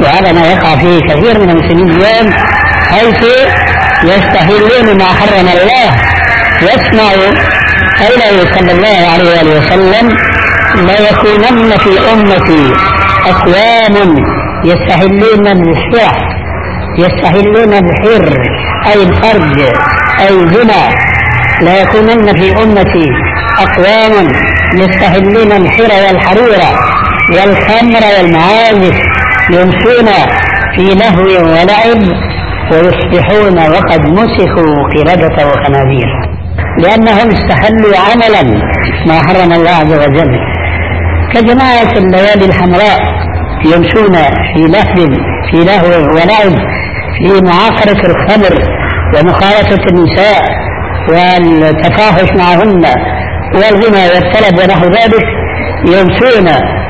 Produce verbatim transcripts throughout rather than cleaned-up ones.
وهذا ما يقع فيه كثير من المسلمين اليوم، حيث يستهلون ما حرم الله. يسمع قوله صلى الله عليه وسلم: لا يكونن في أمتي أقوام يستهلون الحر، يستهلون الحر أي الفرج أي الزنا. لا يكونن في أمتي أقوام يستهلون الحر والحرير والخمر والمعازف، يمشون في لهو ولعب ويصبحون وقد مسخوا قردة وخنازير، لأنهم استحلوا عملا ما حرم الله عز وجل. كجماعة الليالي الحمراء يمشون في لهو في لهو ولعب، في معاقرة الخمر ومخالطة النساء والتفاحش معهن والغنى والطلب ونحو ذلك، يمشون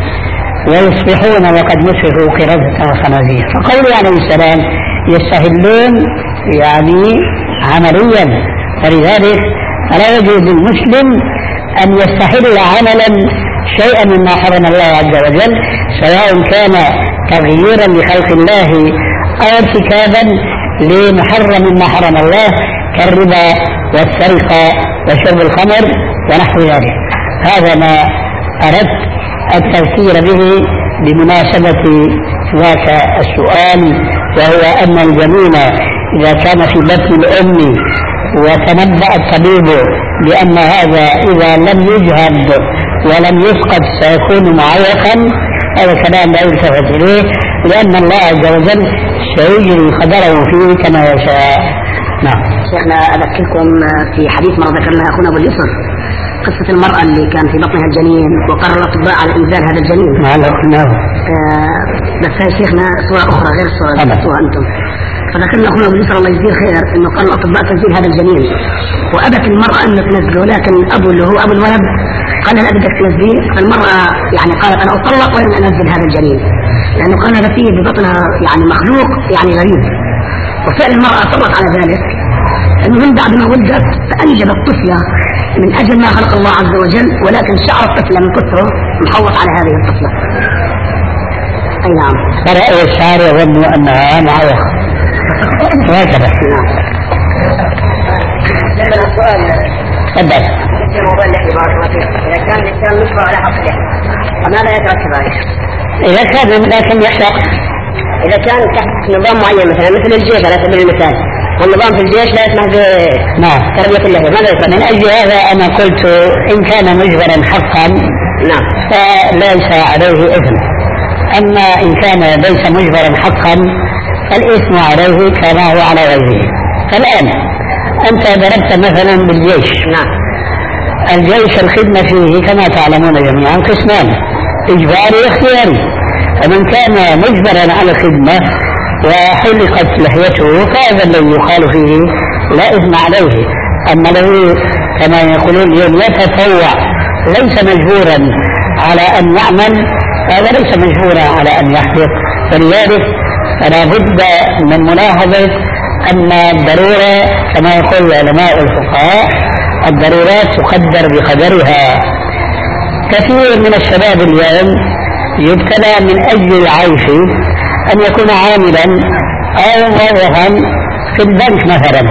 ويصبحون وقد مسخوا قردة وخنازير. فقوله عليه السلام يستهلون يعني عمليا، ولذلك فلا يجوز للمسلم أن يستحل عملا شيئا مما حرم الله عز وجل، سواء كان تغييرا لخلق الله أو ارتكابا لمحرم ما حرم الله كالربا والسرقة وشرب الخمر ونحو ذلك. هذا ما أردت التذكير به بمناسبة ذاك السؤال، وهو أن الجنين إذا كان في بطن الأم وتنبأ الطبيب بأن هذا إذا لم يجهد ولم يفقد سيكون معوقا، هذا كلام لا يلتفت إليه، لأن الله عز وجل سيجري قدره فيه كما يشاء. نعم. شيخنا أذكركم في حديث ما ذكرنا أخونا أبو اليسر، قصة المرأة اللي كان في بطنها الجنين وقرر الأطباء على إنزال هذا الجنين. ما قلناه. آه بس هاي شيخنا صورة أخرى غير الصورة اللي قلتوها أنتم. فذكرنا أخونا أبو اليسر الله يجزيه خير إنه قال الأطباء تنزيل هذا الجنين، وأبت المرأة أن تنزله، لكن أبو اللي هو أبو الولد قال لها بدك تنزليه. فالمرأة يعني قالت أنا أطلق وإن أنزل هذا الجنين، لأنه قال هذا فيه ببطنها يعني مخلوق يعني غريب. وفعل المرأة صرت على ذلك، أنه من بعد ما ولدت فأنجبت طفلة من أجل ما خلق الله عز وجل، ولكن شعر الطفلة من كثره محوط على هذه الطفلة. أي نعم. فرأي الشعر يظن أنها معوقة هكذا. لما السؤال تفضل. في موضوع اللحية بارك الله فيك، إذا كان الإنسان مشفى على حق اللحية فماذا يترتب عليه؟ إذا كان لكن يحتاج، إذا كان تحت نظام معين مثلا مثل الجيش على سبيل المثال، والنظام في الجيش لا يسمح بتربية اللحية، ماذا يفعل؟ من أجل هذا أنا قلت إن كان مجبرا حقا نعم فليس عليه إثم، أما إن كان ليس مجبرا حقا فالإثم عليه كما هو على غيره. فالآن أنت ضربت مثلا بالجيش. نعم. الجيش الخدمة فيه كما تعلمون جميعا قسمان، إجباري واختياري. فمن كان مجبرا على الخدمة وحلقت لحيته فهذا الذي يقال فيه لا إثم عليه. أما له كما يقولون اليوم يتطوع ليس مجبورا على أن يعمل، هذا ليس مجبورا على أن يحلق. فلذلك فلا بد من ملاحظة أن الضرورة كما يقول علماء الفقهاء الضرورات تقدر بقدرها. كثير من الشباب اليوم يبتلى من أجل العيش أن يكون عاملا أو موظفا في البنك مثلا،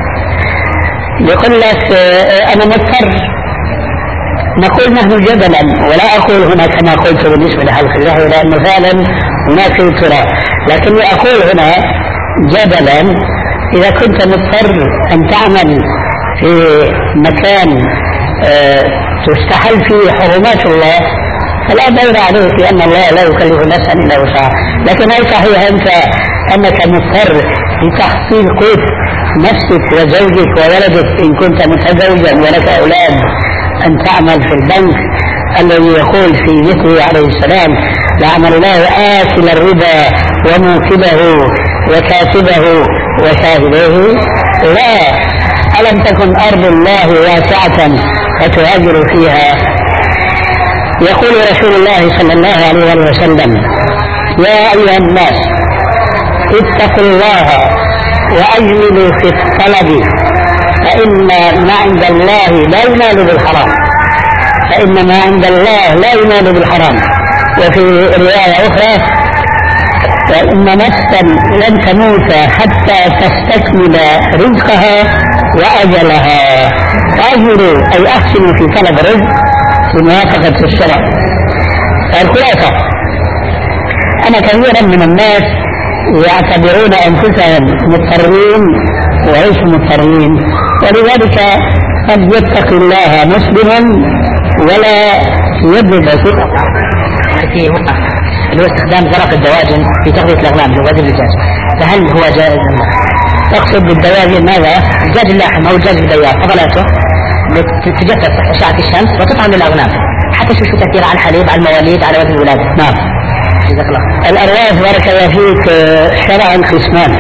يقول لك أنا مضطر. نقول نحن جدلا، ولا أقول هنا كما قلت بالنسبة لحلق اللحية لأنه فعلا هناك اضطراب، لكني أقول هنا جدلا إذا كنت مضطر أن تعمل في مكان أه تستحل فيه حرمات الله فلا ضير عليك، لأن الله لا يكلف نفسا إلا وسعها. لكن هل صحيح أنت أنك مضطر لتحصيل قوت نفسك وزوجك وولدك إن كنت متزوجا ولك أولاد أن تعمل في البنك الذي يقول في مثله عليه السلام لعمل الله آكل الربا وموكله وكاتبه وشاهديه؟ لا. ألم تكن أرض الله واسعة فتهاجر فيها؟ يقول رسول الله صلى الله عليه وسلم يا أيها الناس اتقوا الله وأجملوا في الطلب فإن ما عند الله لا ينال بالحرام، فإن ما عند الله لا ينال بالحرام. وفي رواية أخرى وإن نفسا لن تموت حتى تستكمل رزقها وأجلها. فأجلوا أي أحسنوا في طلب الرزق بموافقة الشرع. الخلاصة أنا كثيرا من الناس يعتبرون أنفسهم مضطرين وليسوا مضطرين، ولذلك قد يتقي الله مسلما ولا يبلغ في وقع اللي هو استخدام زرق الدواجن في تغذية الأغنام لوزن الدجاج، فهل هو جائز أم لا؟ تقصد بالدواجن ماذا؟ الدجاج اللحم أو الدجاج البياض فضلاته تجفف أشعة الشمس وتطعم للأغنام حتى شو شو تأثير على الحليب على المواليد على وزن الولادة. نعم. الأرواح بارك الله فيك شرعا قسمان،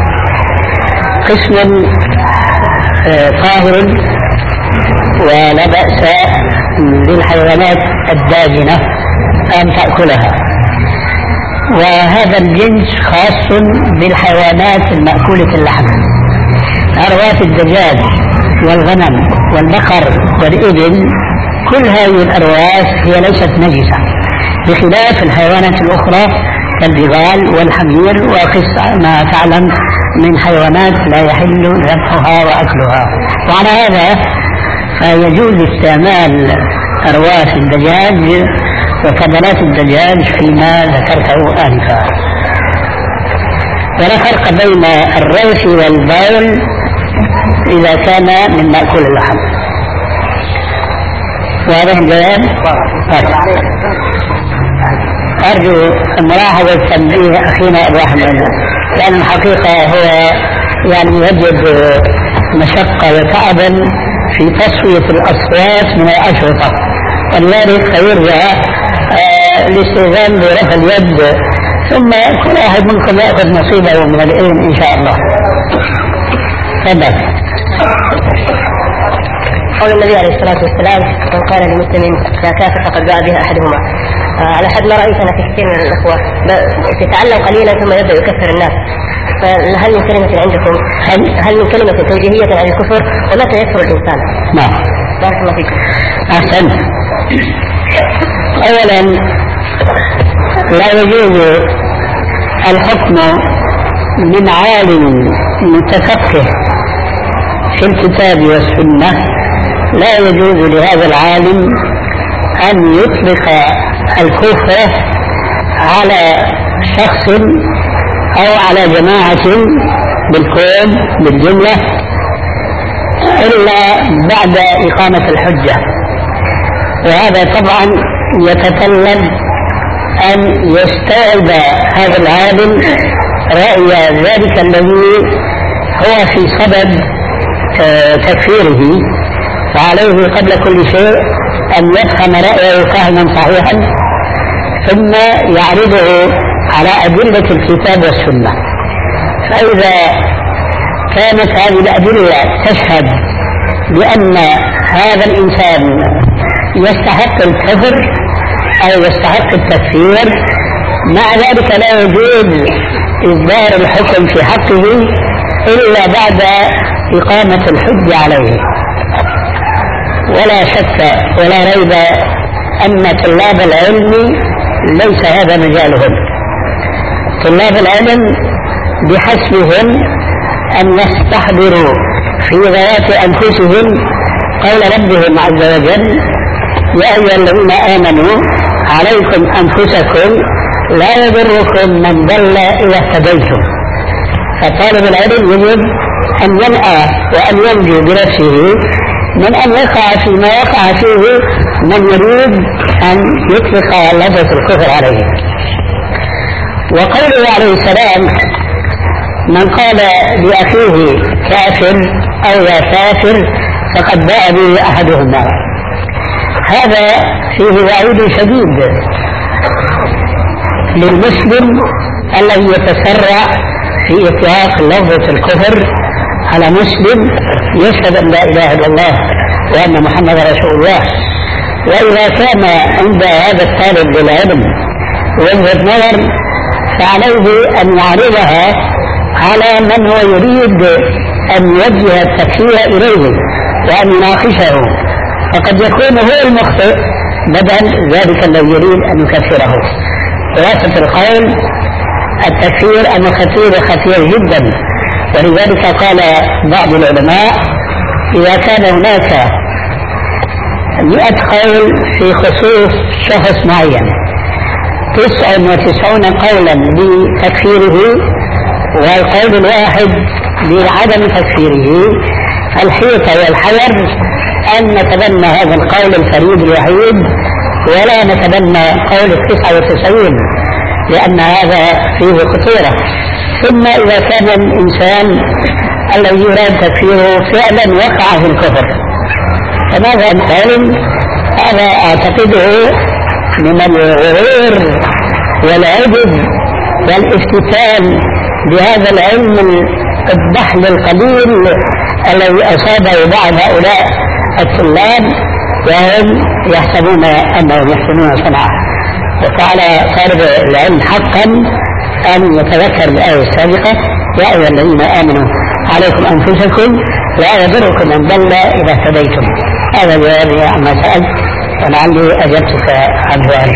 قسم طاهر ولا بأس للحيوانات الداجنة أن تأكلها، وهذا الجنس خاص بالحيوانات المأكولة اللحم. أرواح الدجاج والغنم والبقر والإبل كل هذه الأرواح هي ليست نجسة، بخلاف الحيوانات الأخرى كالبغال والحمير وقصة ما تعلم من حيوانات لا يحل ذبحها وأكلها. وعلى هذا فيجوز استعمال أرواح الدجاج وفضلات الدجاج فيما ذكرته آنفا. ولا فرق بين الروث والبول إذا كان من مأكول اللحم. واضح الجواب؟ أرجو الملاحظة التنبيه أخينا أبو أحمد، لأن الحقيقة هو يعني يجد مشقة وتعبا في تصفية الأصوات من الأشرطة، ولذلك يرجع الاستئذان برفع اليد، ثم كل واحد منكم يأخذ نصيبه من العلم إن شاء الله. تفضل. قول النبي عليه الصلاة والسلام من قال لمسلم لا كافر فقد باع بها أحدهما. آه على حد ما رأيت أنا في كثير من الأخوة تتعلم قليلا ثم يبدأ يكفر الناس، فهل من كلمة عندكم هل, هل من كلمة توجيهية عن الكفر ومتى يكفر الإنسان؟ نعم. بارك الله فيكم. أحسن. أولا لا يجوز الحكم من عالم متفقه في الكتاب والسنة، لا يجوز لهذا العالم أن يطلق الكفر على شخص أو على جماعة بالكون بالجملة إلا بعد إقامة الحجة، وهذا طبعا يتطلب أن يستوعب هذا العالم رأي ذلك الذي هو في صدد تكفيره، فعليه قبل كل شيء أن يفهم رأيه فهما صحيحا ثم يعرضه على أدلة الكتاب والسنة. فإذا كانت هذه الأدلة تشهد بأن هذا الإنسان يستحق الكفر أو يستحق التكفير، مع ذلك لا يجوز إصدار الحكم في حقه إلا بعد إقامة الحج عليه. ولا شك ولا ريب أن طلاب العلم ليس هذا مجالهم. طلاب العلم بحسبهم أن يستحضروا في ذوات أنفسهم قول ربهم عز وجل يا أيها الذين آمنوا عليكم أنفسكم لا يضركم من ضل إذا اهتديتم. فطالب العلم يجب أن ينأى وأن ينجو بنفسه من أن يقع فيما يقع فيه من يريد أن يطلق لفظ الكفر عليه. وقوله عليه السلام من قال لأخيه كافر أو يا كافر فقد باء به أحدهما، هذا فيه وعيد شديد للمسلم الذي يتسرع في إطلاق لفظة الكفر على مسلم يشهد أن لا إله إلا الله وأن محمد رسول الله. وإذا كان عند هذا الطالب للعلم وجهة نظر فعليه أن يعرضها على من هو يريد أن يوجه التكفير إليه وأن يناقشه، فقد يكون هو المخطئ بدل ذلك الذي يريد أن يكفره. خلاصة القول التكفير أنه خطير خطير جدا، ولذلك قال بعض العلماء إذا كان هناك مئة قول في خصوص شخص معين، تسعة وتسعون قولا بتكفيره والقول الواحد بعدم تكفيره، الحيطة والحذر أن نتبنى هذا القول الفريد الوحيد ولا نتبنى قول التسعة وتسعين، لأن هذا فيه خطورة. ثم إذا كان الإنسان الذي يراد تكفيره فعلا وقع في الكفر، فماذا نقول؟ هذا أعتقده من الغرور والعجب والافتتان بهذا العلم الضحل القليل الذي أصابه بعض هؤلاء الطلاب وهم يحسبون أنهم يحسنون صنعا. وفعلى طالب العلم حقا أن يتذكر الآية السابقة: يا أيها الذين آمنوا عليكم أنفسكم لا يضركم من ضل إذا اهتديتم. هذا جوابي عما سألت ولعلي أجبتك عن ذلك.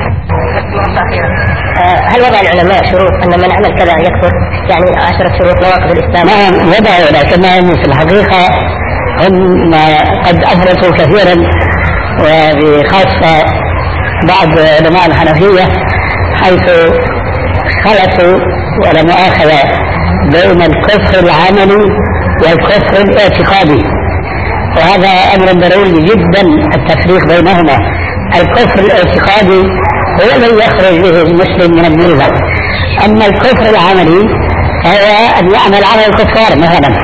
هل وضع العلماء شروط أن من عمل كذا يكفر؟ يعني عشرة شروط نواقض الإسلام؟ نعم وضعوا، لكنهم في الحقيقة هم قد أفرطوا كثيرا، وبخاصة بعض علماء الحنفية حيث خلطوا ولا مؤاخذة بين الكفر العملي والكفر الاعتقادي، وهذا أمر ضروري جدا التفريق بينهما. الكفر الاعتقادي هو الذي يخرج به المسلم من الملة، أما الكفر العملي فهو أن يعمل عمل الكفار مثلا.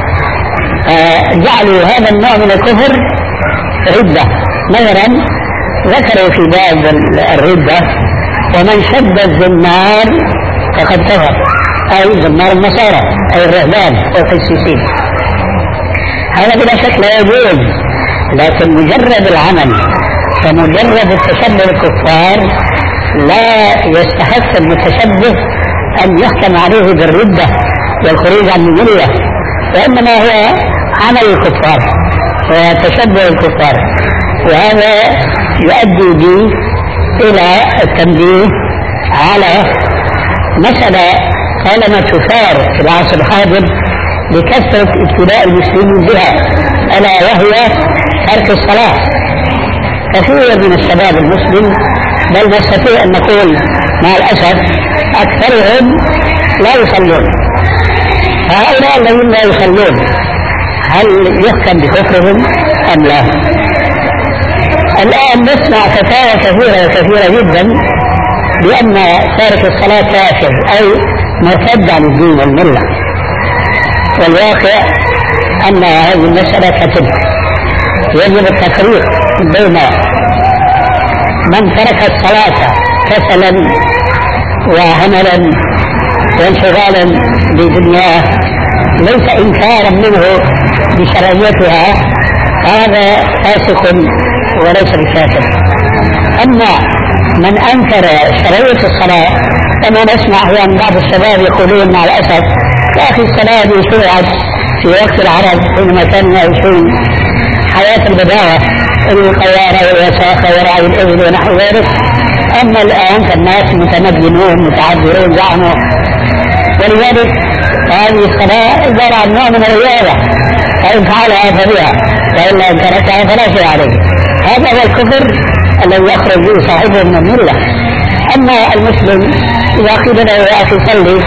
جعلوا هذا النوع من الكفر ردة مثلا، ذكروا في باب الردة: ومن شد الزمار فقد كفر، أي زمار النصارى أي الرهبان والقسيسين. هذا بلا شك لا يجوز، لكن مجرد العمل فمجرد التشبه بالكفار لا يستحق المتشبه أن يحكم عليه بالردة والخروج عن الملة، وإنما هو عمل الكفار وتشبه الكفار. وهذا يؤدي بي إلى التنبيه على مسألة طالما تثار في العصر الحاضر بكثرة ابتلاء المسلمين بها، ألا وهي ترك الصلاة. كثير من الشباب المسلم، بل نستطيع أن نقول مع الأسف أكثرهم لا يصلون. فهؤلاء الذين لا يصلون هل يحكم بكفرهم أم لا؟ الآن نسمع فتاوى كثيرة وكثيرة جدا بأن تارك الصلاة كافر أي مرتد عن الدين والملة، والواقع أن هذه المسألة كتب. يجب التفريق بين من ترك الصلاة كسلا وهملا وانشغالا بدنياه ليس إنكارا منه بشرعيتها، هذا فاسق وليس بكافر. أما من أنكر شرعية الصلاة، كما نسمع أحيانا بعض الشباب يقولون مع الأسف: يا أخي الصلاة دي شرعت في وقت العرب حينما كانوا يعيشون حياة البداوة، القوارة والوساخة ورعي الإبل ونحو ذلك. أما الآن فالناس متمدنون متعذرون زعموا، ولذلك هذه الصلاة عبارة عن نوع من الرياضة، فإن فعلها فبها وإلا إن تركها فلا شيء عليه. هذا هو الكفر الذي يخرج به صاحبه من الملة. أما المسلم إذا قيل له: يا أخي صلي،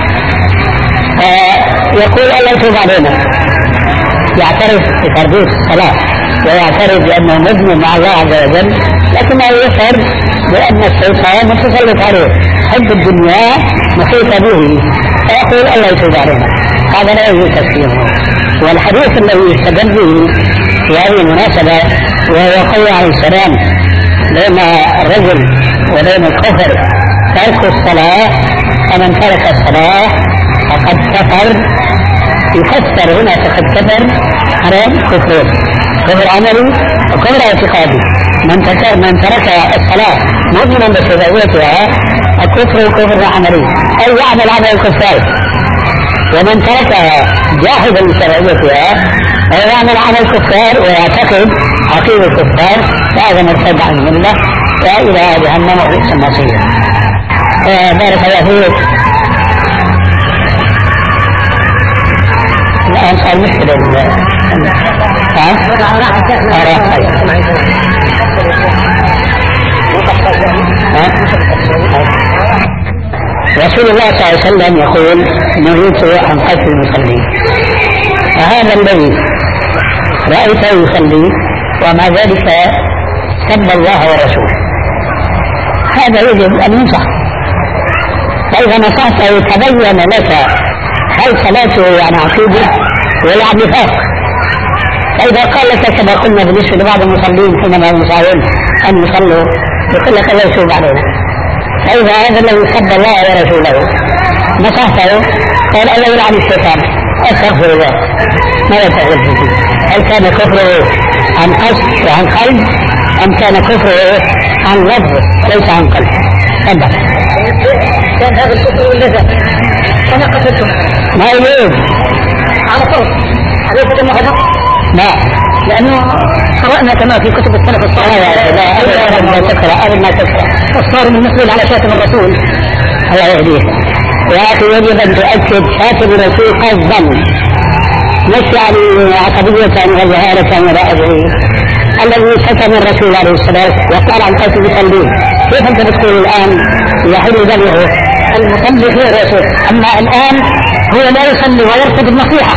يقول: الله يتوب علينا، يعترف بفرضية الصلاة ويعترف بأنه مذنب مع الله عز وجل، لكنه يشعر بأن الشيطان متسلط عليه، حب الدنيا محيط به، فيقول: الله يتوب علينا. هذا لا يجوز تكفيره. والحديث الذي يستدل به في هذه المناسبة وهو قول عليه السلام بين الرجل وبين الكفر ترك الصلاة، فمن ترك الصلاة فقد كفر، يفسر هنا فقد كفر على كفر كفر عملي وكفر اعتقادي. من ترك من ترك الصلاة مؤمنا بشرعيتها الكفر كفر عملي أي يعمل عمل الكفار، ومن تركها جاحدا لشرعيتها أي يعمل عمل الكفار ويعتقد عقيدة الكفار، فهذا مرتد عن الملة وإلى جهنم وبئس المصير. بارك الله فيك. الآن صار مشكلة ها؟ رسول الله صلى الله عليه وسلم يقول نهيت عن قتل المصلين، فهذا الذي رأيته يصلي ومع ذلك سب الله ورسوله هذا يجب أن ينصح، فإذا نصحته تبين لك هل صلاته يعني عقيدة ولا عن نفاق. فإذا قال لك كما قلنا بالنسبة لبعض المصلين حينما يساوون أن يصلوا يقول لك لا يتوب علينا، فإذا هذا الذي سب الله ورسوله نصحته قال الله يلعن الشيطان أستغفر الله ماذا تقول فيه؟ هل كان كفره عن قصد وعن قلب أم كان كفره عن لفظ ليس عن قلب؟ تفضل. كان هذا الكفر واللذة أنا قتلته ما يجوز على طول أليس كما غضب؟ لا، لأنه قرأنا كما في كتب السلف الصالح لا أبدا ما تقرأ أبدا ما تقرأ الصارم المسؤول على شاتم الرسول الله يهديه. يا أخي يجب أن تؤكد شاتم الرسول قصدا مش يعني عصبية وجهالة ولا أدري. الذي شتم الرسول عليه الصلاة وقال عن قتل المصلين كيف أنت بتقول الآن يحل دمه؟ المصلي غير الرسول، أما الآن هو لا يصلي ويرفض النصيحة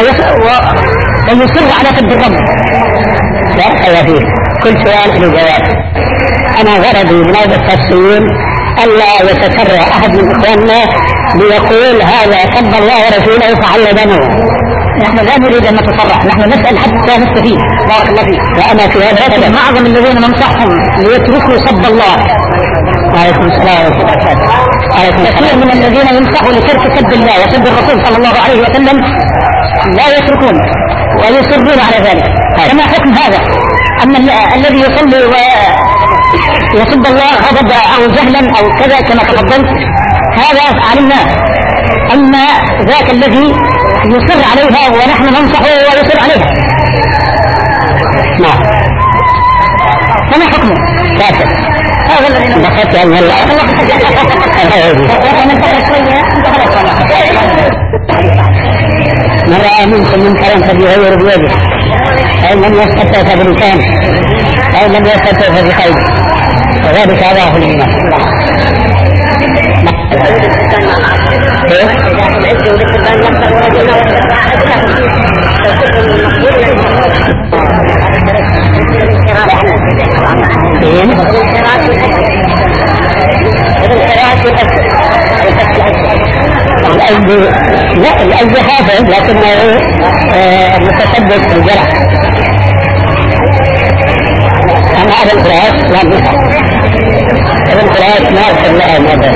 ويصر على سب الرب. لا خير فيه، كل سؤال له جواب. أنا غرضي من هذا التفصيل ألا يتسرع أحد من إخواننا ليقول هذا سب الله ورسوله فحل دمه. نحن لا نريد أن نتسرع، نحن نسأل حتى نستفيد. بارك الله فيك. وأنا في هذا معظم الذين ننصحهم ليتركوا سب الله. وعليكم السلام ورحمة الله وبركاته. كثير من الذين ينصحوا لترك سب الله وسب الرسول صلى الله عليه وسلم لا يتركون ويصرون على ذلك. كما حكم هذا أن الذي يصلي ويسب الله غضب أو جهلا أو كذا كما تفضلت هذا علمناه، أما ذاك الذي يصر عليها ونحن ننصحه ويصر عليها نعم فما حكمه؟ كافر. هذا الذي نخطي أن الله من رأى منكم منكرا فليغير بيده فإن لم يستطع فبلسانه فإن لم يستطع فبقلبه وذلك أضعف الإيمان. لا الأجل حافظ لكنه متسبب بالجرح. أما هذا القراءات لا نفع، هذا القراءات ما أرسل لها مدى.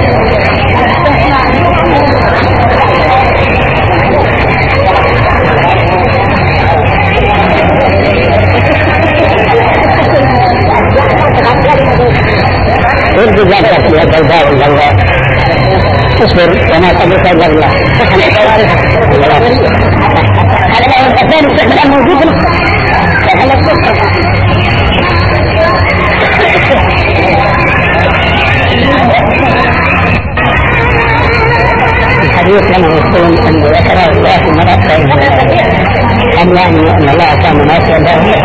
ورد جاءت في هذا الباب الله اصبر وما قبلك الا الله. هذا لا يستخدم استخدام موجود الحديث لما يقول ان ذكر الله في المرأة أم يعني أن الله كان ناسيا له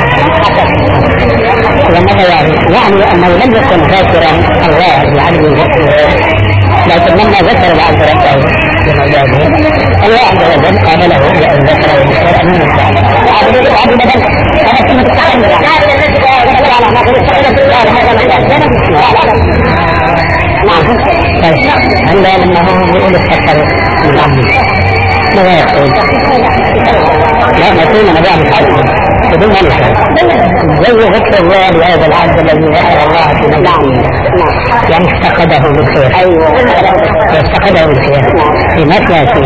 وماذا يعني؟ يعني أنه لم يكن ذاكرا الله بعدم ذكره، لكن لما ذكر بعد ربه بمجازه الله عز وجل قال له بأن ذكره بخير أمين الكعبة وعبد بدل أنا كنت أتعلم عندها لما هو يقول التكر من عبده ماذا يقول؟ لا نقول أنا بعد تعلم بدون ما نفهم زي ذكر الله لهذا العبد الذي ذكر الله في مجده يعني افتقده بالخير. أيوة افتقده بالخير في ما تأتي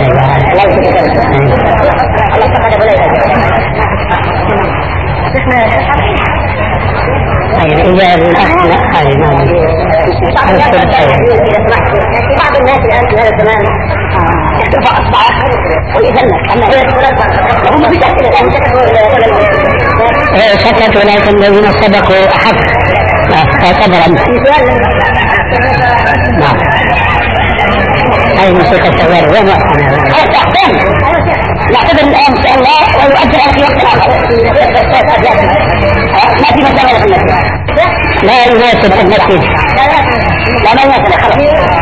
إذا الأخ لا هذه ما بعض الناس الآن في هذا الزمان يحترف أصبعه ويذنك أما هي هم بتأكل الآن سكت ولكن الذين صدقوا أحق طبعا. نعم هذه الموسيقى السيارة وين وقتنا؟ نعتبر الآن إن شاء الله ويؤدي في وقت ما في مسألة في المسجد لا يناسب المسجد لا ما يناسب خلاص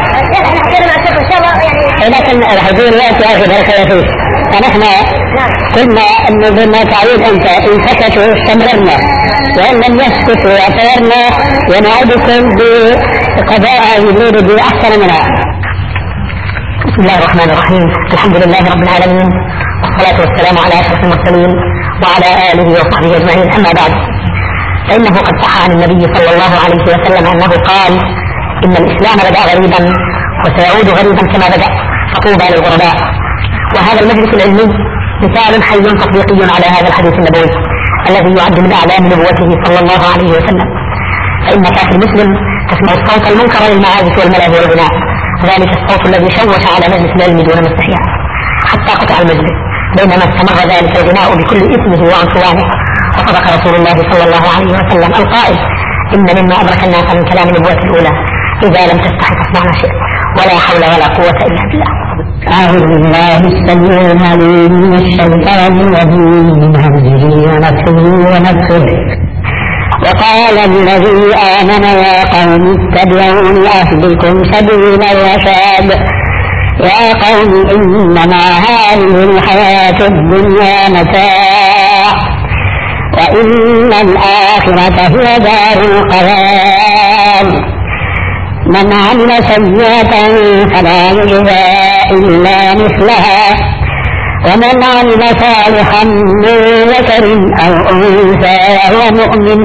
لكن الحضور يأتي أخي بارك الله فيك فنحن قلنا أنه بما تعود أنت إن سكتوا استمررنا وإن لم يسكتوا اعتبرنا ونعدكم بقضاء يزيد بأحسن منها. بسم الله الرحمن الرحيم. الحمد لله رب العالمين والصلاة والسلام على أشرف المرسلين وعلى آله وصحبه أجمعين. أما بعد فإنه قد صح عن النبي صلى الله عليه وسلم أنه قال إن الإسلام بدأ غريبا وسيعود غريبا كما بدأ فطوبى للغرباء. وهذا المجلس العلمي مثال حي تطبيقي على هذا الحديث النبوي الذي يعد من أعلام نبوته صلى الله عليه وسلم. فإنك في المسلم تسمع الصوت المنكر للمعازف والملاهي والغناء، ذلك الصوت الذي شوش على مجلس العلم دون مستحيا حتى قطع المجلس، بينما استمر ذلك الغناء بكل إثمه وعنفوانه. وصدق رسول الله صلى الله عليه وسلم القائل إن مما أدرك الناس من كلام النبوة الأولى إذا لم تستحي فاصنع ما شئت ولا حول ولا قوة إلا بالله. أعوذ بالله السميع العليم من الشيطان الرجيم من همزه ونفخه ونفخه. وقال الذي آمن يا قوم اتبعون أهدكم سبيل الرشاد يا قوم إنما هذه الحياة الدنيا متاع وإن الآخرة هي دار القرار من عمل سيئة فلا يجزى إلا مثلها ومن عمل صالحا من ذكر أو أنثى وهو مؤمن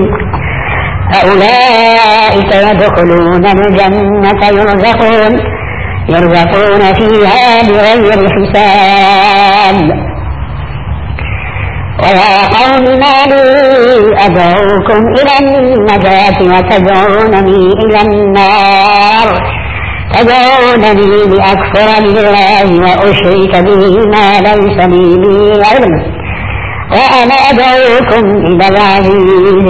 فأولئك يدخلون الجنة يرزقون يرزقون فيها بغير حساب. ويا قوم ما لي أدعوكم إلى النجاة وتدعونني إلى النار تدعونني لأكفر بالله وأشرك به ما ليس لي به علم وأنا أدعوكم إلى العزيز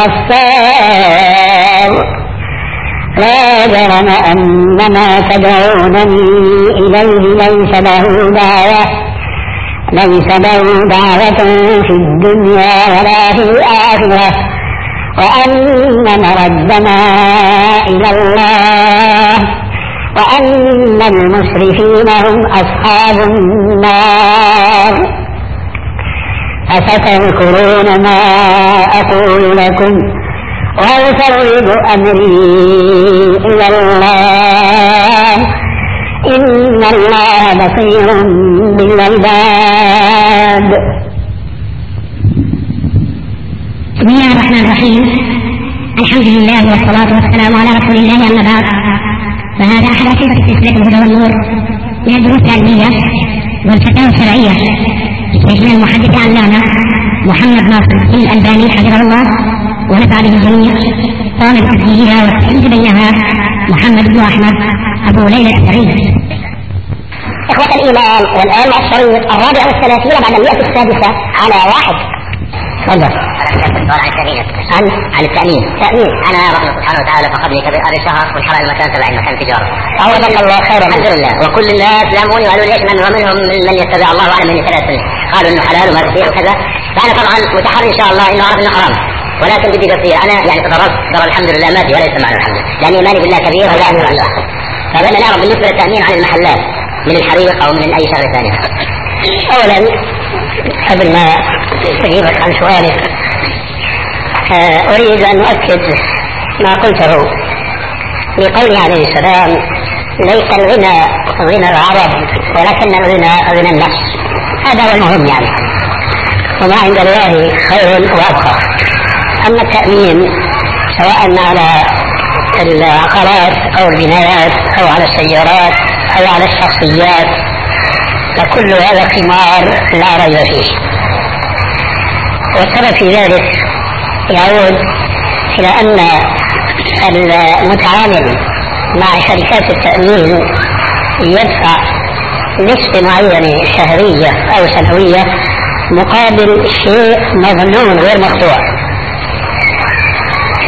الغفار لا جرم أن ما تدعونني إليه ليس له دعوة ليس له دعوة في الدنيا ولا في الآخرة وأن مردنا إلى الله وأن المسرفين هم أصحاب النار. أفتذكرون ما أقول لكم وأفوض أمري إلى الله إن الله بصير بالعباد. بسم الله الرحمن الرحيم. الحمد لله والصلاة والسلام على رسول الله. أما بعد فهذا أحد أشرطة سلسلة الهدى والنور من الدروس العلمية والفتاوى الشرعية لشيخنا المحدث العلامة محمد ناصر الألباني حفظه الله ونفع به الجميع. قام بتسجيلها والتأليف بينها محمد بن أحمد أبو ليلى السعيد. إخوة الإيمان، والآن مع الشريط الرابع والثلاثين بعد المئة السادسة على واحد. تفضل. عن عن التأمين. تأمين. أنا رحمة سبحانه وتعالى فقدني كبير هذا الشهر والحرام المكان تبع المكان تجارة. أولا الله خيرا. الحمد لله. وكل الناس لاموني وقالوا لي من ومنهم من يتبع الله وأعلم من يتبع السنة. قالوا إنه حلال وما فيه وكذا. فأنا طبعا متحري إن شاء الله إنه أعرف إنه حرام. ولكن بدي قصير أنا يعني تضررت ضرر الحمد لله مادي وليس معنى الحمد لله. لأن إيماني بالله كبير ولا أمر الله. فبدنا نعرف بالنسبة للتأمين عن المحلات من الحريق أو من أي شغلة ثانية. أولا قبل ما أجيبك عن سؤالك أريد أن أؤكد ما قلته بقوله عليه السلام ليس الغنى غنى العرب ولكن الغنى غنى النفس. هذا هو المهم يعني، وما عند الله خير وأبقى. أما التأمين سواء على العقارات أو البنايات أو على السيارات أو على الشخصيات فكل هذا قمار لا ريب فيه. والسبب في ذلك يعود إلى أن المتعامل مع شركات التأمين يدفع نسبة معينة شهرية أو سنوية مقابل شيء مظنون غير مقطوع.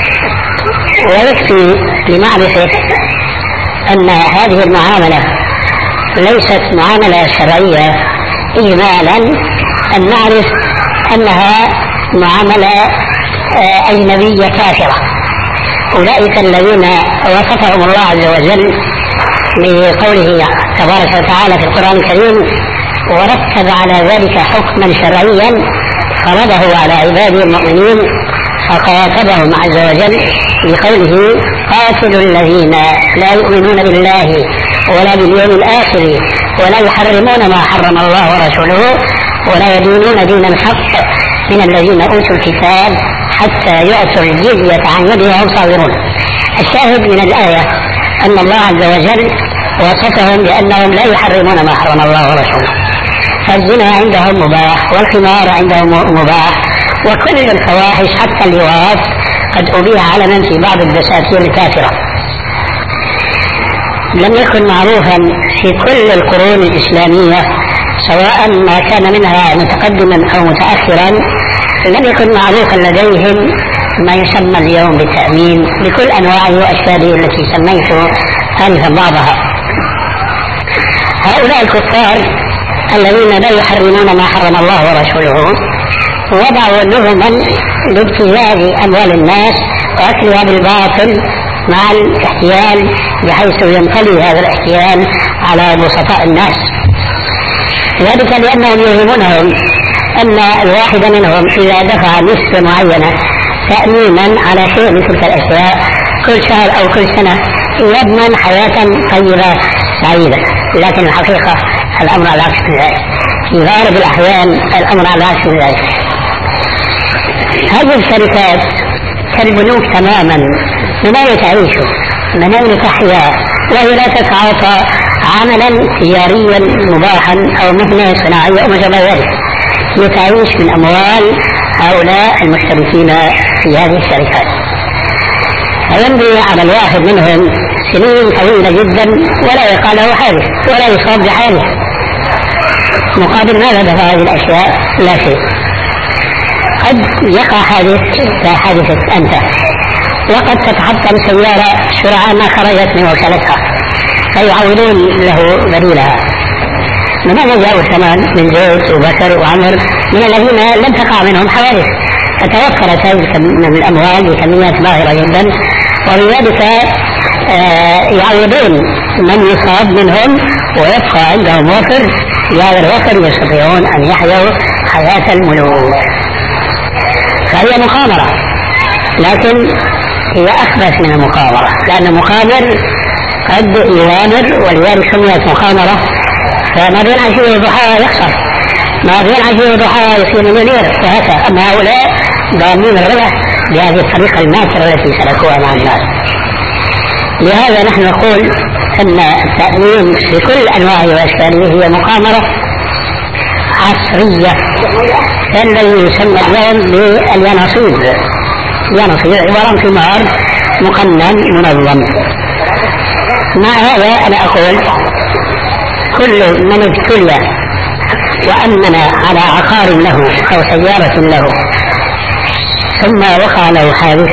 ويكفي لمعرفة أن هذه المعاملة ليست معاملة شرعية إجمالا أن نعرف أنها معاملة أجنبية كافرة. أولئك الذين وصفهم الله عز وجل بقوله تبارك وتعالى في القرآن الكريم ورتب على ذلك حكما شرعيا فرضه على عباده المؤمنين، فخاطبهم عز وجل بقوله قاتلوا الذين لا يؤمنون بالله ولا باليوم الآخر ولا يحرمون ما حرم الله ورسوله ولا يدينون دين الحق من الذين أوتوا الكتاب حتى يعطوا الجزية عن يد وهم صاغرون. الشاهد من الآية أن الله عز وجل وصفهم بأنهم لا يحرمون ما حرم الله ورسوله، فالزنا عندهم مباح والخمار عندهم مباح وكل الفواحش حتى اللواط قد أبيح علنا في بعض الدساتير الكافرة. لم يكن معروفا في كل القرون الإسلامية سواء ما كان منها متقدما أو متأخرا، لم يكن معروفا لديهم ما يسمى اليوم بالتأمين بكل أنواعه وأشكاله التي سميت آنفا بعضها. هؤلاء الكفار الذين لا يحرمون ما حرم الله ورسوله وضعوا نظما لابتزاز أموال الناس وأكلها بالباطل مع الاحتيال بحيث ينطلي هذا الاحتيال على بسطاء الناس، ذلك لأنهم يوهمونهم أن الواحد منهم إذا دفع نسبة معينة تأمينا على شيء من تلك الأشياء كل شهر أو كل سنة يضمن حياة طيبة سعيدة، لكن الحقيقة الأمر على عكس ذلك. في غالب الأحيان الأمر على عكس ذلك. هذه الشركات كالبنوك تماما، من أين تعيش؟ من أين تحيا؟ وهي لا تتعاطى عملا تجاريا مباحا أو مهنة صناعية أو ما شابه ذلك، هي تعيش من أموال هؤلاء المشتركين في هذه الشركات. فيمضي على الواحد منهم سنين طويلة جدا ولا يقع له حادث ولا يصاب بحادث، مقابل ماذا دفع هذه الأشياء؟ لا شيء. قد يقع حادث كحادثة أنت، وقد تتحطم سيارة سرعة ما خرجت من وكالتها فيعوضون له بديلها. من أين جاءوا الثمان؟ من زيد وبكر وعمر من الذين لم تقع منهم حوادث، فتوفرت هذه من الأموال بكميات باهرة جدا، ولذلك آه يعوضون من يصاب منهم ويبقى عندهم وفر، بهذا الوفر يستطيعون أن يحيوا حياة الملوك. فهي مقامرة، لكن هي أخبث من المقامرة، لأن المقامر قد يغامر ولذلك سميت مقامرة، فما بين عشية وضحاها يخسر، ما بين عشية وضحاها يصير مليونير وهكذا. أما هؤلاء ضامنين الربح بهذه الطريقة الماكرة التي سلكوها مع الناس. لهذا نحن نقول أن التأمين بكل أنواعه وأشكاله هي مقامرة عصرية كالذي يسمى اليوم باليانصيب. اليانصيب عبارة عن ثمار مقنن منظم. مع هذا أنا أقول كل من ابتلي وأمن على عقار له أو سيارة له ثم وقع له حادث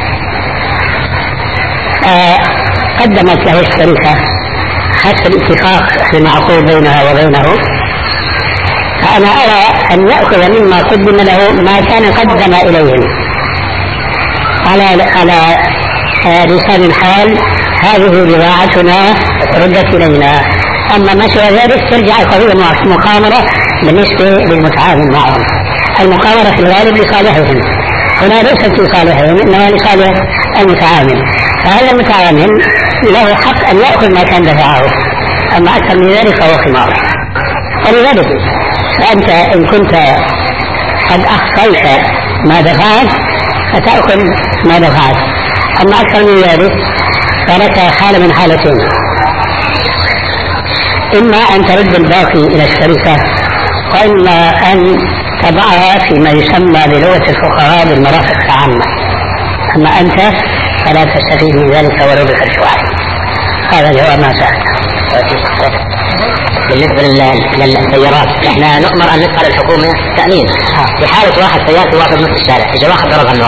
آه قدمت له الشركة حسب الاتفاق المعقول بينها وبينه، فأنا أرى أن يأخذ مما قدم له ما كان قدم إليهم على على لسان الحال هذه بضاعتنا ردت إلينا. أما ما سوى ذلك ترجع القضية مقامرة بالنسبة للمتعامل معهم. المقامرة في الغالب لصالحهم، هنا ليست لصالحهم إنما لصالح المتعامل، فهذا المتعامل له حق أن يأخذ ما كان دفعه، أما أكثر من ذلك فهو خمار. ولذلك فأنت إن كنت قد أحصيت ما دفعت فتأخذ ما دفعت، أما أكثر من ذلك فلك حالة من حالتين: إما أن ترد الباقي إلى الشركة، وإما أن تضعها فيما يسمى بلغة الفقهاء بالمرافق العامة، أما أنت فلا تستفيد من ذلك ولو بقرش واحد. هذا جواب ما سألته. بالنسبة للسيارات احنا نؤمر ان ندفع للحكومة تأمين في حالة واحد سيارته واقف نصف الشارع، اذا واحد ضرب النورة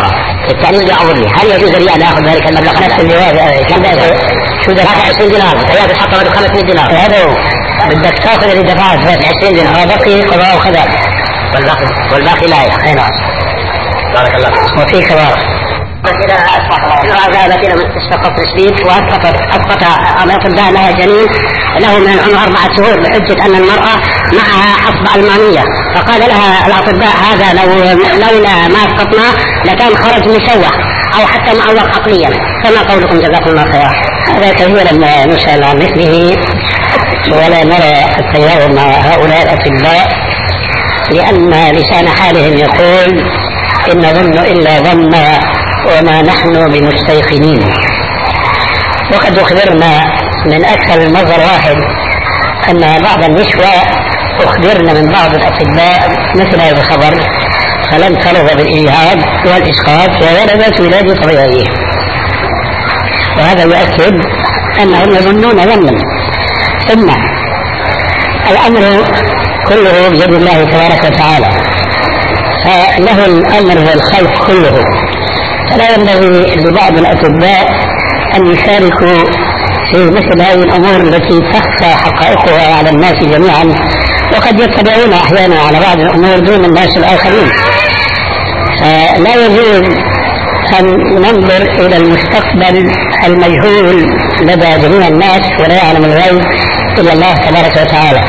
التعليل يعوض لي، هل يجوز لي أن آخذ ذلك المبلغ؟ نفس الجواب شو دفعت عشرين دينار، هي تحط له خمسمائة دينار، هذا هو بدك تاخذ اللي دفعت عشرين دينار بقي قضاء وخذا والباقي والباقي لا يا نعم. بارك الله فيك. وفي كبار إذا أسقط ذهبت إلى مستشفى قصر شديد وأسقطت أسقط الأطباء لها جنين له من العمر أربعة شهور بحجة أن المرأة معها حصبة ألمانية، فقال لها الأطباء هذا لو لولا ما أسقطنا لكان خرج مشوه أو حتى معوق عقليا، فما قولكم جزاكم الله خيرا؟ هذا كثيرا ما نسأل عن مثله ولا نرى التجاوب مع هؤلاء الأطباء، لأن لسان حالهم يقول إن ظن إلا ظن وما نحن بمستيقنين. وقد أخبرنا من أكثر من مصدر واحد أن بعض النسوة أخبرنا من بعض الأطباء مثل هذا الخبر فلم ترضى بالإجهاض والإسقاط وولدت ولادة طبيعية، وهذا يؤكد أنهم يظنون ظنا. ثم الأمر كله بيد الله تبارك وتعالى، فله الأمر والخلق كله، فلا ينبغي لبعض الأطباء أن يشاركوا في مثل هذه الأمور التي تخفى حقائقها على الناس جميعا، وقد يتبعون أحيانا على بعض الأمور دون الناس الآخرين. فلا يجوز أن ننظر إلى المستقبل المجهول لدى جميع الناس ولا يعلم الغيب إلا الله تبارك وتعالى.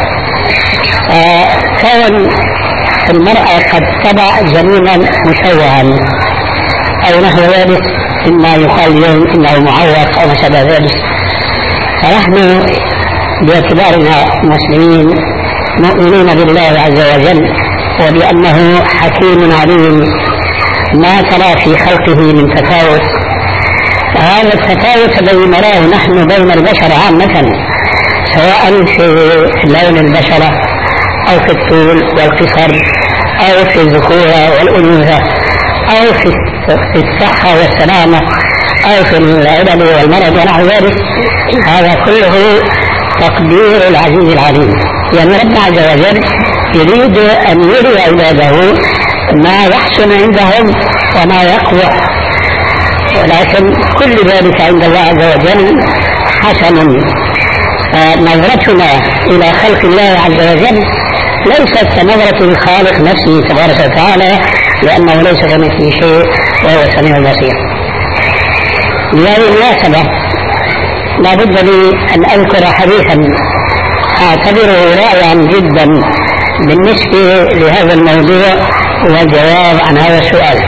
كون المرأة قد تضع جنينا مشوها أو نحو ذلك مما يقال اليوم إنه معوق أو ما شابه ذلك، فنحن باعتبارنا مسلمين مؤمنين بالله عز وجل وبأنه حكيم عليم ما ترى في خلقه من تفاوت. هذا التفاوت الذي نراه نحن بين البشر عامة سواء في لون البشرة أو في الطول والقصر أو في الذكورة والأنوثة أو في الصحة والسلامة أو في العلل والمرض ونحو ذلك، هذا كله تقدير العزيز العليم. يعني ربنا عز وجل يريد أن يري عباده ما يحسن عندهم وما يقوى، ولكن كل ذلك عند الله عز وجل حسن. فنظرتنا إلى خلق الله عز وجل ليست كنظرة الخالق نفسه تبارك وتعالى، لأنه ليس كمثله شيء وهو السميع البصير. بهذه المناسبة لا بد لي أن أذكر حديثا أعتبره رائعا جدا بالنسبة لهذا الموضوع والجواب عن هذا السؤال.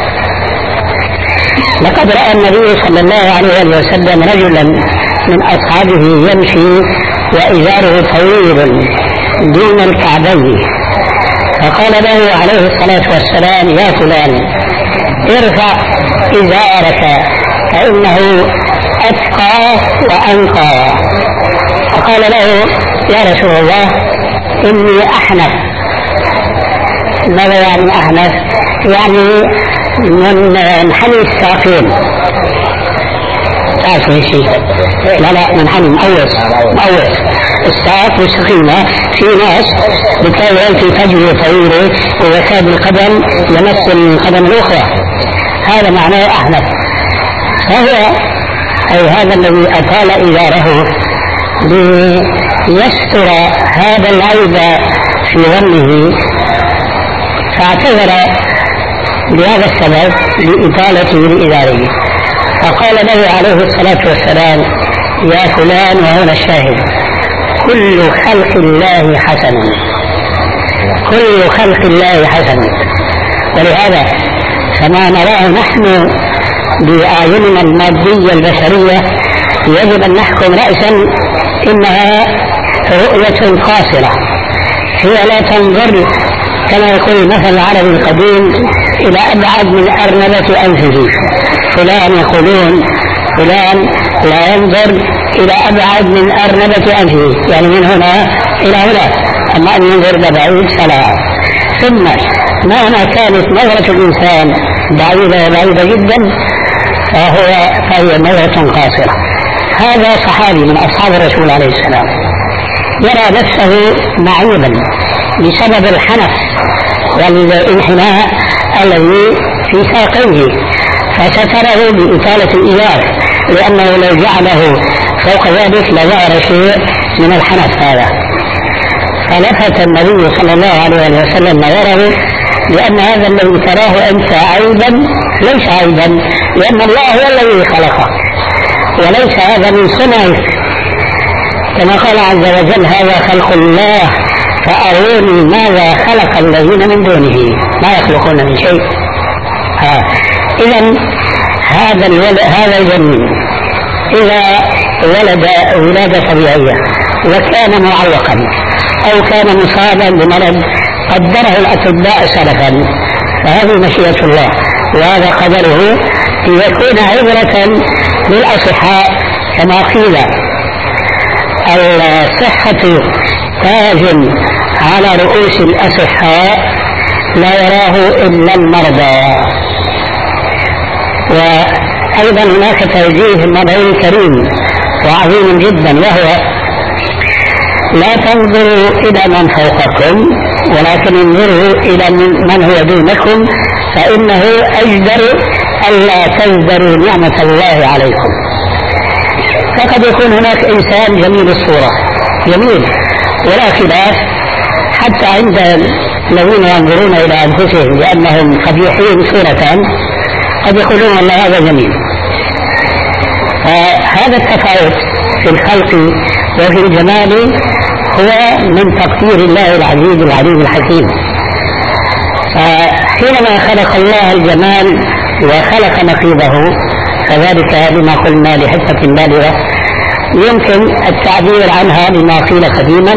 لقد رأى النبي صلى الله عليه وسلم رجلا من أصحابه يمشي وإزاره طويل دون الكعبين، فقال له عليه الصلاة والسلام: يا فلان ارفع إزارك فإنه أتقى وأنقى. فقال له: يا رسول الله إني أحنف. ماذا يعني أحنف؟ يعني من منحني الساقين. تعرف شيء؟ لا لا منحني مقوس مقوس الساق والسقيمة. في ناس بتلاقي في فجوة طويلة ويكاد القدم يمس القدم الأخرى، هذا معناه أحنف. فهو أي هذا الذي أطال إزاره ليستر هذا العيب في ظنه، فاعتذر لهذا السبب لإطالته لإزاره. فقال له عليه الصلاة والسلام: يا فلان، وهنا الشاهد، كل خلق الله حسن، كل خلق الله حسن. ولهذا فما نراه نحن بأعيننا المادية البشرية يجب أن نحكم رأسا إنها رؤية قاصرة، هي لا تنظر كما يقول المثل العربي القديم إلى أبعد من أرنبة أنفه. فلان يقولون فلان لا ينظر إلى أبعد من أرنبة أنفه، يعني من هنا إلى هنا، أما أن ينظر لبعيد فلا. ثم مهما كانت نظرة الإنسان بعيدة بعيدة جدا فهو فهي نظرة قاصرة. هذا صحابي من أصحاب الرسول عليه السلام يرى نفسه معيبا بسبب الحنف والانحناء الذي في ساقيه، فستره بإطالة الإزار، لأنه لو جعله فوق ذلك لظهر شيء من الحنف هذا. فلفت النبي صلى الله عليه وسلم نظره لأن هذا الذي تراه أنت عيبا ليس عيبا، لأن الله هو الذي خلقك وليس هذا من صنعك، كما قال عز وجل هذا خلق الله فأروني ماذا خلق الذين من دونه ما يخلقون من شيء. إذن هذا الولد هذا الجنين إذا ولد ولادة طبيعية وكان معوقا أو كان مصابا بمرض قدره الأطباء سلفا فهذه مشيئة الله وهذا قدره ليكون عبرة للأصحاء، كما قيل الصحة تاج على رؤوس الأصحاء لا يراه إلا المرضى. وأيضا هناك توجيه نبوي كريم وعظيم جدا، وهو لا تنظروا إلى من فوقكم ولكن انظروا إلى من هو دونكم فإنه أجدر ألا تزدروا نعمة الله عليكم. فقد يكون هناك إنسان جميل الصورة جميل ولا خلاف حتى عند الذين ينظرون إلى أنفسهم لأنهم قبيحين صورة قد يقولون والله هذا جميل. فهذا التفاوت في الخلق وفي الجمال هو من تقدير الله العزيز العليم الحكيم. فحينما خلق الله الجمال وخلق نقيضه كذلك بما قلنا لحكمة بالغة يمكن التعبير عنها بما قيل قديما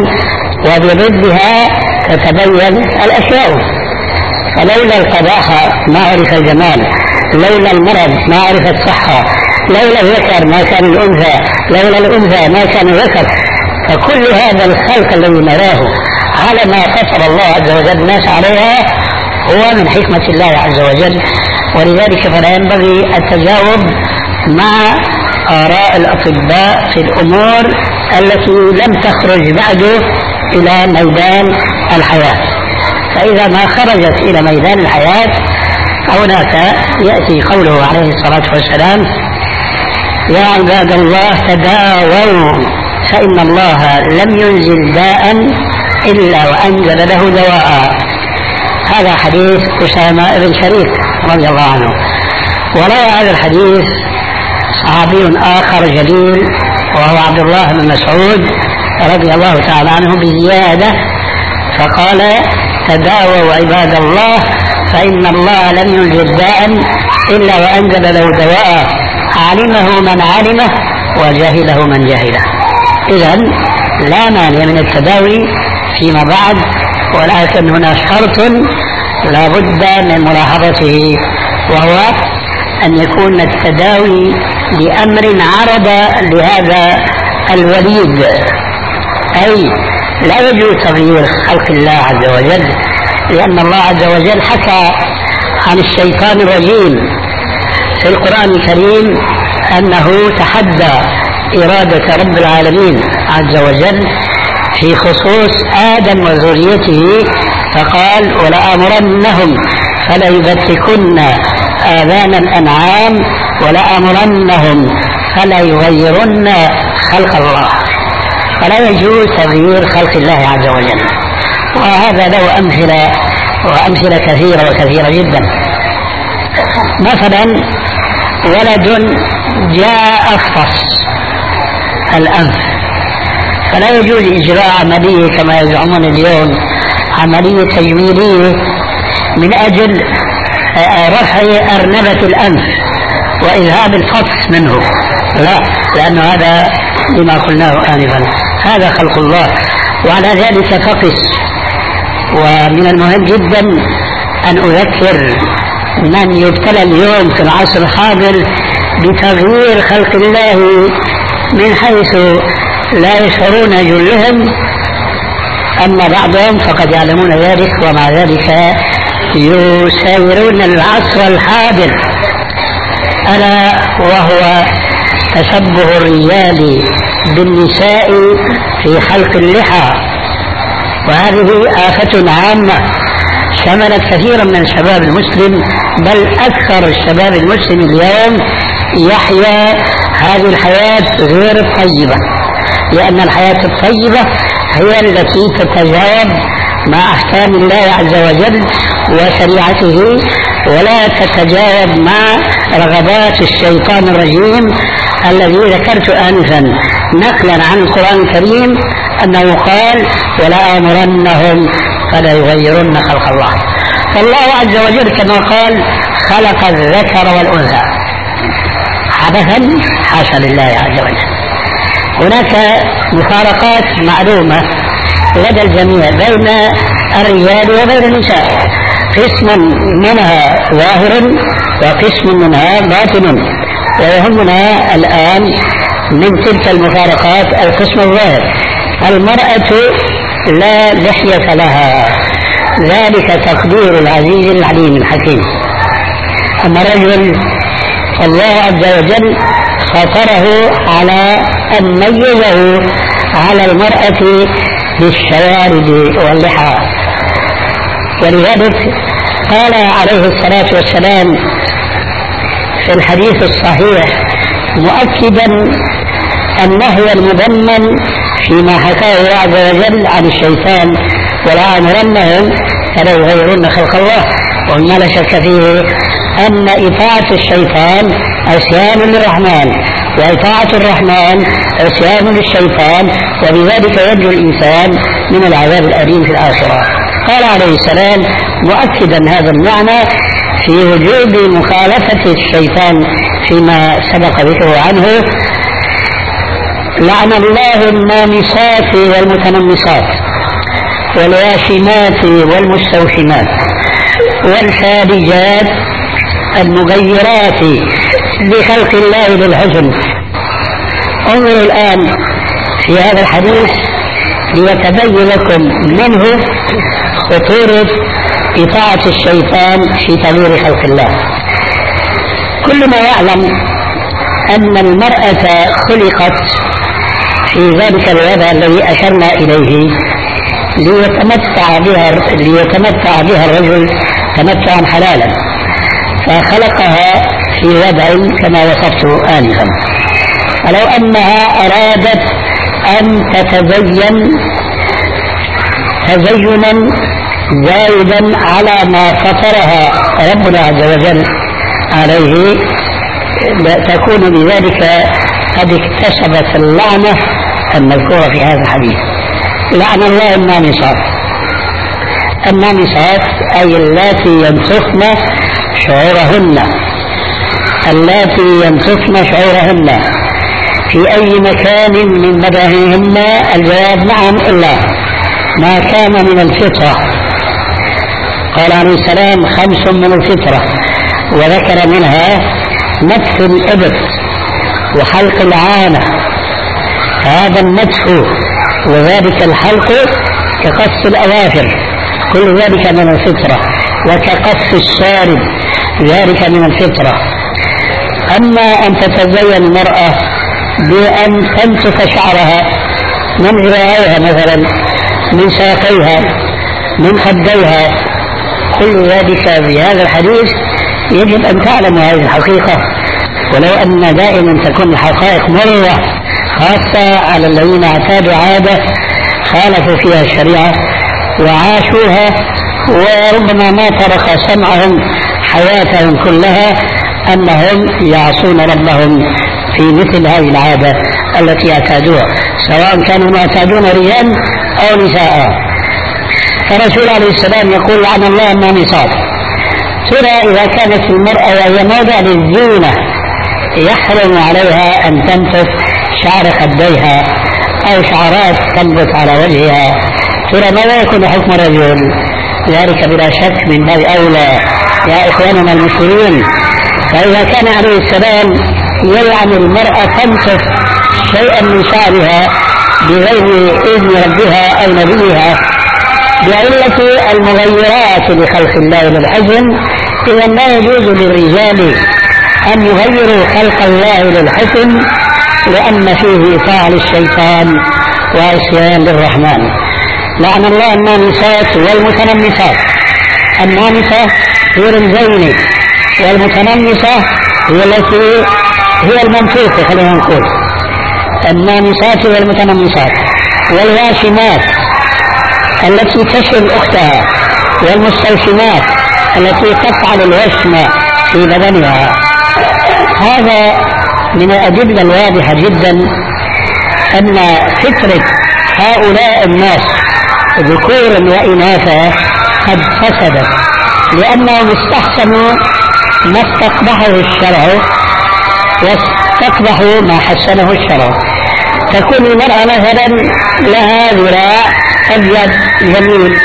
وبضدها تتبين الأشياء. فلولا القباحة ما عرف الجمال، لولا المرض ما عرف الصحة، لولا الذكر ما كان الأنثى، لولا الأنثى ما كان الذكر. فكل هذا الخلق الذي نراه على ما فطر الله عز وجل الناس عليها هو من حكمة الله عز وجل. ولذلك فلا ينبغي التجاوب مع آراء الأطباء في الأمور التي لم تخرج بعد إلى ميدان الحياة. فإذا ما خرجت إلى ميدان الحياة هناك يأتي قوله عليه الصلاة والسلام يا عباد الله تداووا فإن الله لم ينزل داء إلا وأنزل له دواء. هذا حديث أسامة بن شريك رضي الله عنه. وروى هذا الحديث صحابي آخر جليل وهو عبد الله بن مسعود رضي الله تعالى عنه بزيادة فقال تداووا عباد الله فإن الله لم ينزل داء إلا وأنزل له دواء علمه من علمه وجهله من جهله. إذن لا مانع من التداوي فيما بعد، ولكن هنا شرط لا بد من ملاحظته وهو أن يكون التداوي لأمر عرض لهذا الوليد، أي لا يجوز تغيير خلق الله عز وجل، لأن الله عز وجل حكى عن الشيطان الرجيم في القرآن الكريم أنه تحدى إرادة رب العالمين عز وجل في خصوص آدم وذريته فقال ولآمرنهم فليبتكن آذان الأنعام ولآمرنهم فليغيرن خلق الله. فلا يجوز تغيير خلق الله عز وجل، وهذا له أمثلة وأمثلة كثيرة وكثيرة جدا. مثلا ولد جاء أفطس الأنف فلا يجوز إجراء عملية كما يزعمون اليوم عملية تجميلية من أجل رفع أرنبة الأنف وإذهاب الفطس منه، لا، لأن هذا لما قلناه آنفا هذا خلق الله وعلى ذلك فقس. ومن المهم جدا أن أذكر من يبتلى اليوم في العصر الحاضر بتغيير خلق الله من حيث لا يشعرون جلهم، أما بعضهم فقد يعلمون ذلك ومع ذلك يسايرون العصر الحاضر، ألا وهو تشبه الرجال بالنساء في خلق اللحى. وهذه آفة عامة شملت كثيرا من الشباب المسلم، بل أكثر الشباب المسلم اليوم يحيا هذه الحياة غير الطيبة، لأن الحياة الطيبة هي التي تتجاوب مع أحكام الله عز وجل وشريعته، ولا تتجاوب مع رغبات الشيطان الرجيم الذي ذكرت آنفا نقلا عن القرآن الكريم أنه قال ولا آمرنهم فلا يغيرن خلق الله. فالله عز وجل كما قال خلق الذكر والأنثى عبثا؟ حاشا لله عز وجل. هناك مفارقات معلومة لدى الجميع بين الرجال وبين النساء، قسم منها ظاهر وقسم منها باطن، ويهمنا الآن من تلك المفارقات القسم الظاهر. المرأة لا لحية لها، ذلك تقدير العزيز العليم الحكيم. أما الرجل فالله عز وجل فطره على أن ميزه على المرأة بالشوارب واللحى، ولذلك قال عليه الصلاة والسلام في الحديث الصحيح مؤكدا النهي المضمن فيما حكاه الله عز وجل عن الشيطان ولا أمرنهم فلا يغيرن خلق الله، وما لا شك فيه أن إطاعة الشيطان عصيان للرحمن، وإطاعة الرحمن عصيان للشيطان، وبذلك ينجو الإنسان من العذاب الأليم في الآخرة. قال عليه السلام مؤكدا هذا المعنى في وجوب مخالفة الشيطان فيما سبق ذكره عنه: لعن الله النامصات والمتنمصات والواشمات والمستوشمات والخارجات المغيرات بخلق الله للحزن. انظروا الآن في هذا الحديث ليتبين لكم منه خطورة إطاعة الشيطان في تغيير خلق الله. كل ما يعلم أن المرأة خلقت في ذلك الوضع الذي أشرنا إليه ليتمتع بها ليتمتع بها الرجل تمتعا حلالا، فخلقها في وضع كما وصفت آنفا. فلو أنها أرادت أن تتزين تزينا زائدا على ما فطرها ربنا عز وجل عليه تكون بذلك قد اكتسبت اللعنة المذكورة في هذا الحديث. لعن الله النامصات. النامصات أي اللاتي ينسخن شعورهن، اللاتي ينسخن شعورهن في أي مكان من بدنهن. الجواب نعم، إلا ما كان من الفطرة. قال عليه السلام خمس من الفطرة، وذكر منها نتف الإبط وحلق العانة. هذا النتف وذلك الحلق كقص الأظافر، كل ذلك من الفطرة، وكقص الشارب ذلك من الفطرة. أما أن تتزين المرأة بأن تنتف شعرها من ذراعيها مثلا، من ساقيها، من خديها، كل ذلك في هذا الحديث يجب أن تعلم هذه الحقيقة. ولو أن دائما تكون الحقائق مرة، خاصة على الذين اعتادوا عادة خالفوا فيها الشريعة وعاشوها، وربما ما ترك سمعهم حياتهم كلها أنهم يعصون ربهم في مثل هذه العادة التي اعتادوها، سواء كانوا معتادون رجال أو نساء. فالرسول عليه السلام يقول لعن الله النامصات. ترى إذا كانت المرأة وهي موضع للزينة يحرم عليها أن تنتف شعر خديها أو شعرات تنبت على وجهها، ترى ماذا يكون حكم الرجل؟ ذلك بلا شك من باب أولى يا إخواننا المسلمين. فإذا كان عليه السلام يلعن المرأة تنتف شيئا من شعرها بغير إذن ربها أو نبيها بعلة المغيرات لخلق الله للحزن، إذا لا يجوز للرجال أن يغيروا خلق الله للحزن، لأن فيه إطاعة للشيطان وعصيان للرحمن. لعن الله النامصات والمتنمصات. النامصة هي الزينة، والمتنمصة هي التي هي المنفوخة، خلينا نقول النامصات والمتنمصات، والواشمات التي تشم أختها، والمستوشمات التي تفعل الوشم في بدنها. هذا من الأدلة الواضحة جدا أن فطرة هؤلاء الناس ذكورا وإناثا قد فسدت، لأنهم استحسنوا ما استقبحه الشرع واستقبحوا ما حسنه الشرع. تكون المرأة مثلا لها ذراع أبيض جميل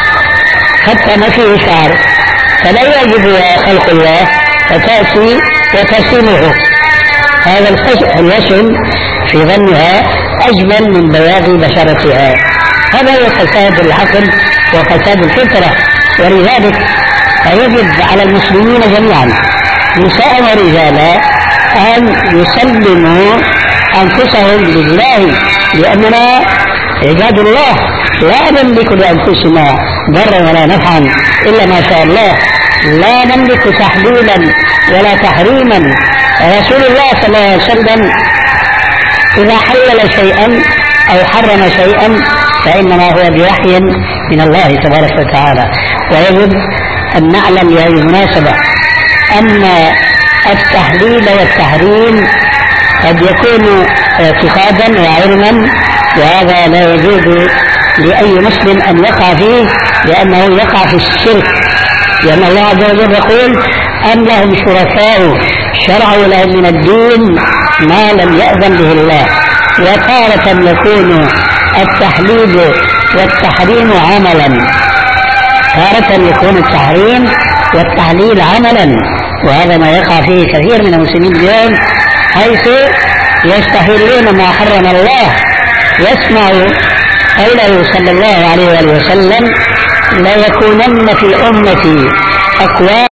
حتى ما فيه شعر، فلا يعجبها خلق الله فتأتي وتسمه، هذا الوسم في ظنها أجمل من بياض بشرتها. هذا هو فساد العقل وفساد الفطرة. ولذلك فيجب على المسلمين جميعا نساء ورجالا أن يسلموا أنفسهم لله، لأننا عباد الله لا نملك لأنفسنا ضرا ولا نفعا إلا ما شاء الله، لا نملك تحليلا ولا تحريما. رسول الله صلى الله عليه وسلم إذا حلل شيئا أو حرم شيئا فإنما هو بوحي من الله تبارك وتعالى. ويجب أن نعلم بهذه المناسبة أن التحليل والتحريم قد يكون اعتقادا وعلما، وهذا لا يجوز لأي مسلم أن يقع فيه، لأنه يقع في الشرك، لأن الله عز وجل يقول أم لهم شركاء شرعوا لهم من الدين ما لم يأذن به الله. وتارة يكون التحليل والتحريم عملا، تارة يكون التحريم والتحليل عملا، وهذا ما يقع فيه كثير من المسلمين اليوم، حيث يستحلون ما حرم الله. يسمع قوله صلى الله عليه وسلم لا يكونن في أمتي أقوام